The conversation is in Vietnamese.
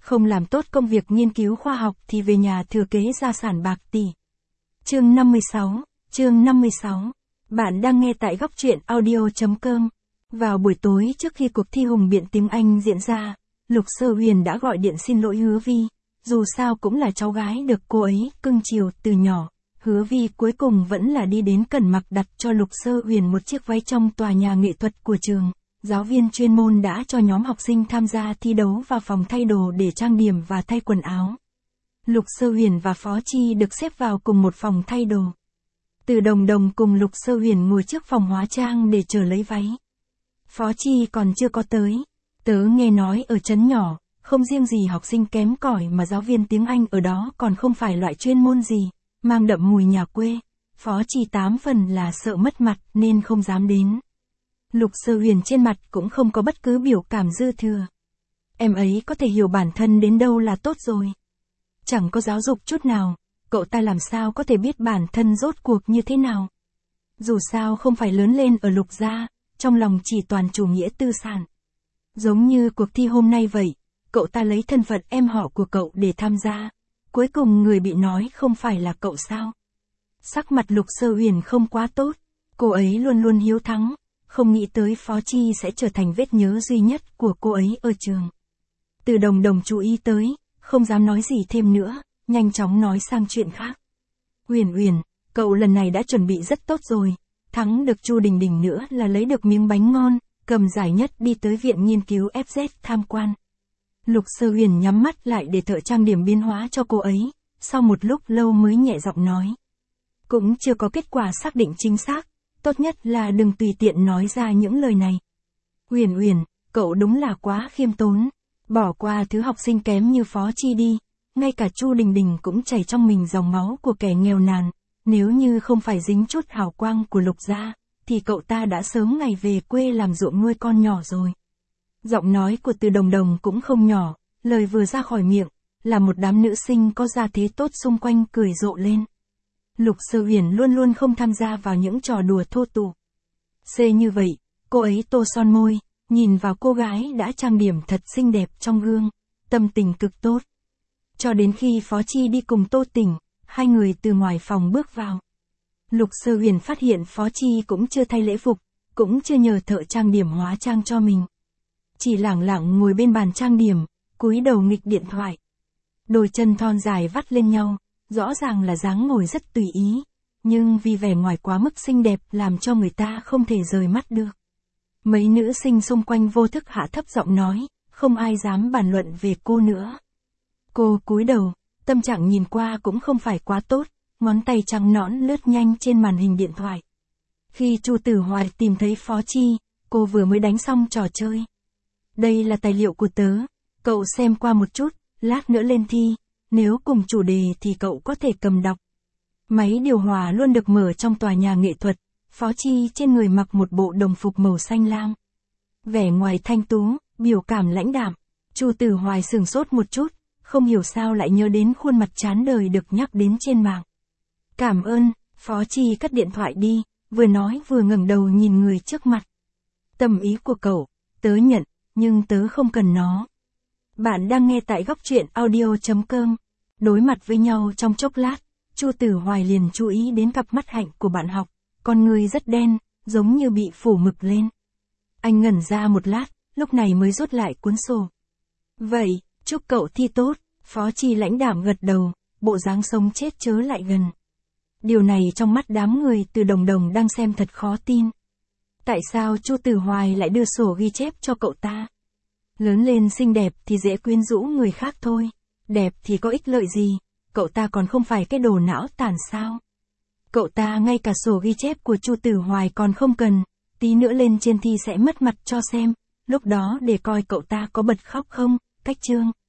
không làm tốt công việc nghiên cứu khoa học thì về nhà thừa kế gia sản bạc tỷ. Chương 56. Bạn đang nghe tại góc truyện audio.com. Vào buổi tối trước khi cuộc thi hùng biện tiếng Anh diễn ra, Lục Sơ Huyền đã gọi điện xin lỗi Hứa Vi, dù sao cũng là cháu gái được cô ấy cưng chiều từ nhỏ. Hứa Vi cuối cùng vẫn là đi đến cẩn mặc đặt cho Lục Sơ Huyền một chiếc váy trong tòa nhà nghệ thuật của trường. Giáo viên chuyên môn đã cho nhóm học sinh tham gia thi đấu vào phòng thay đồ để trang điểm và thay quần áo. Lục Sơ Huyền và Phó Chi được xếp vào cùng một phòng thay đồ. Từ Đồng Đồng cùng Lục Sơ Huyền ngồi trước phòng hóa trang để chờ lấy váy. Phó Chi còn chưa có tới. Tớ nghe nói ở trấn nhỏ, không riêng gì học sinh kém cỏi mà giáo viên tiếng Anh ở đó còn không phải loại chuyên môn gì, mang đậm mùi nhà quê. Phó Chi 8 phần là sợ mất mặt nên không dám đến. Lục Sơ Huyền trên mặt cũng không có bất cứ biểu cảm dư thừa. Em ấy có thể hiểu bản thân đến đâu là tốt rồi. Chẳng có giáo dục chút nào, cậu ta làm sao có thể biết bản thân rốt cuộc như thế nào. Dù sao không phải lớn lên ở Lục gia, trong lòng chỉ toàn chủ nghĩa tư sản. Giống như cuộc thi hôm nay vậy, cậu ta lấy thân phận em họ của cậu để tham gia. Cuối cùng người bị nói không phải là cậu sao. Sắc mặt Lục Sơ Huyền không quá tốt, cô ấy luôn luôn hiếu thắng, không nghĩ tới Phó Chi sẽ trở thành vết nhớ duy nhất của cô ấy ở trường. Từ Đồng Đồng chú ý tới, không dám nói gì thêm nữa, nhanh chóng nói sang chuyện khác. Huyền, cậu lần này đã chuẩn bị rất tốt rồi, thắng được Chu Đình Đình nữa là lấy được miếng bánh ngon, cầm giải nhất đi tới viện nghiên cứu FZ tham quan. Lục Sơ Huyền nhắm mắt lại để thợ trang điểm biên hóa cho cô ấy, sau một lúc lâu mới nhẹ giọng nói. Cũng chưa có kết quả xác định chính xác, tốt nhất là đừng tùy tiện nói ra những lời này. Huyền, cậu đúng là quá khiêm tốn, bỏ qua thứ học sinh kém như Phó Chi đi, ngay cả Chu Đình Đình cũng chảy trong mình dòng máu của kẻ nghèo nàn, nếu như không phải dính chút hào quang của Lục gia, thì cậu ta đã sớm ngày về quê làm ruộng nuôi con nhỏ rồi. Giọng nói của Từ Đồng Đồng cũng không nhỏ, lời vừa ra khỏi miệng, là một đám nữ sinh có gia thế tốt xung quanh cười rộ lên. Lục Sơ Huyền luôn luôn không tham gia vào những trò đùa thô tục. Như vậy, cô ấy tô son môi, nhìn vào cô gái đã trang điểm thật xinh đẹp trong gương, tâm tình cực tốt. Cho đến khi Phó Chi đi cùng Tô Tỉnh, hai người từ ngoài phòng bước vào. Lục Sơ Huyền phát hiện Phó Chi cũng chưa thay lễ phục, cũng chưa nhờ thợ trang điểm hóa trang cho mình. Chỉ lẳng lặng ngồi bên bàn trang điểm, cúi đầu nghịch điện thoại. Đôi chân thon dài vắt lên nhau, rõ ràng là dáng ngồi rất tùy ý, nhưng vì vẻ ngoài quá mức xinh đẹp làm cho người ta không thể rời mắt được. Mấy nữ sinh xung quanh vô thức hạ thấp giọng nói, không ai dám bàn luận về cô nữa. Cô cúi đầu, tâm trạng nhìn qua cũng không phải quá tốt, ngón tay trắng nõn lướt nhanh trên màn hình điện thoại. Khi Chu Tử Hoài tìm thấy Phó Chi, cô vừa mới đánh xong trò chơi. Đây là tài liệu của tớ, cậu xem qua một chút, lát nữa lên thi, nếu cùng chủ đề thì cậu có thể cầm đọc. Máy điều hòa luôn được mở trong tòa nhà nghệ thuật, Phó Chi trên người mặc một bộ đồng phục màu xanh lam. Vẻ ngoài thanh tú, biểu cảm lãnh đạm, Chu Tử Hoài sửng sốt một chút, không hiểu sao lại nhớ đến khuôn mặt chán đời được nhắc đến trên mạng. Cảm ơn, Phó Chi cất điện thoại đi, vừa nói vừa ngẩng đầu nhìn người trước mặt. Tâm ý của cậu, tớ nhận, nhưng tớ không cần nó. Bạn đang nghe tại góc truyện audio.com. Đối mặt với nhau trong chốc lát, Chu Tử Hoài liền chú ý đến cặp mắt hạnh của bạn học, con người rất đen, giống như bị phủ mực lên. Anh ngẩn ra một lát, lúc này mới rút lại cuốn sổ. Vậy, chúc cậu thi tốt, Phó Chi lãnh đạm gật đầu, bộ dáng sống chết chớ lại gần. Điều này trong mắt đám người Từ Đồng Đồng đang xem thật khó tin. Tại sao Chu Tử Hoài lại đưa sổ ghi chép cho cậu ta? Lớn lên xinh đẹp thì dễ quyến rũ người khác thôi, đẹp thì có ích lợi gì, cậu ta còn không phải cái đồ não tàn sao? Cậu ta ngay cả sổ ghi chép của Chu Tử Hoài còn không cần, tí nữa lên trên thi sẽ mất mặt cho xem, lúc đó để coi cậu ta có bật khóc không, cách chương.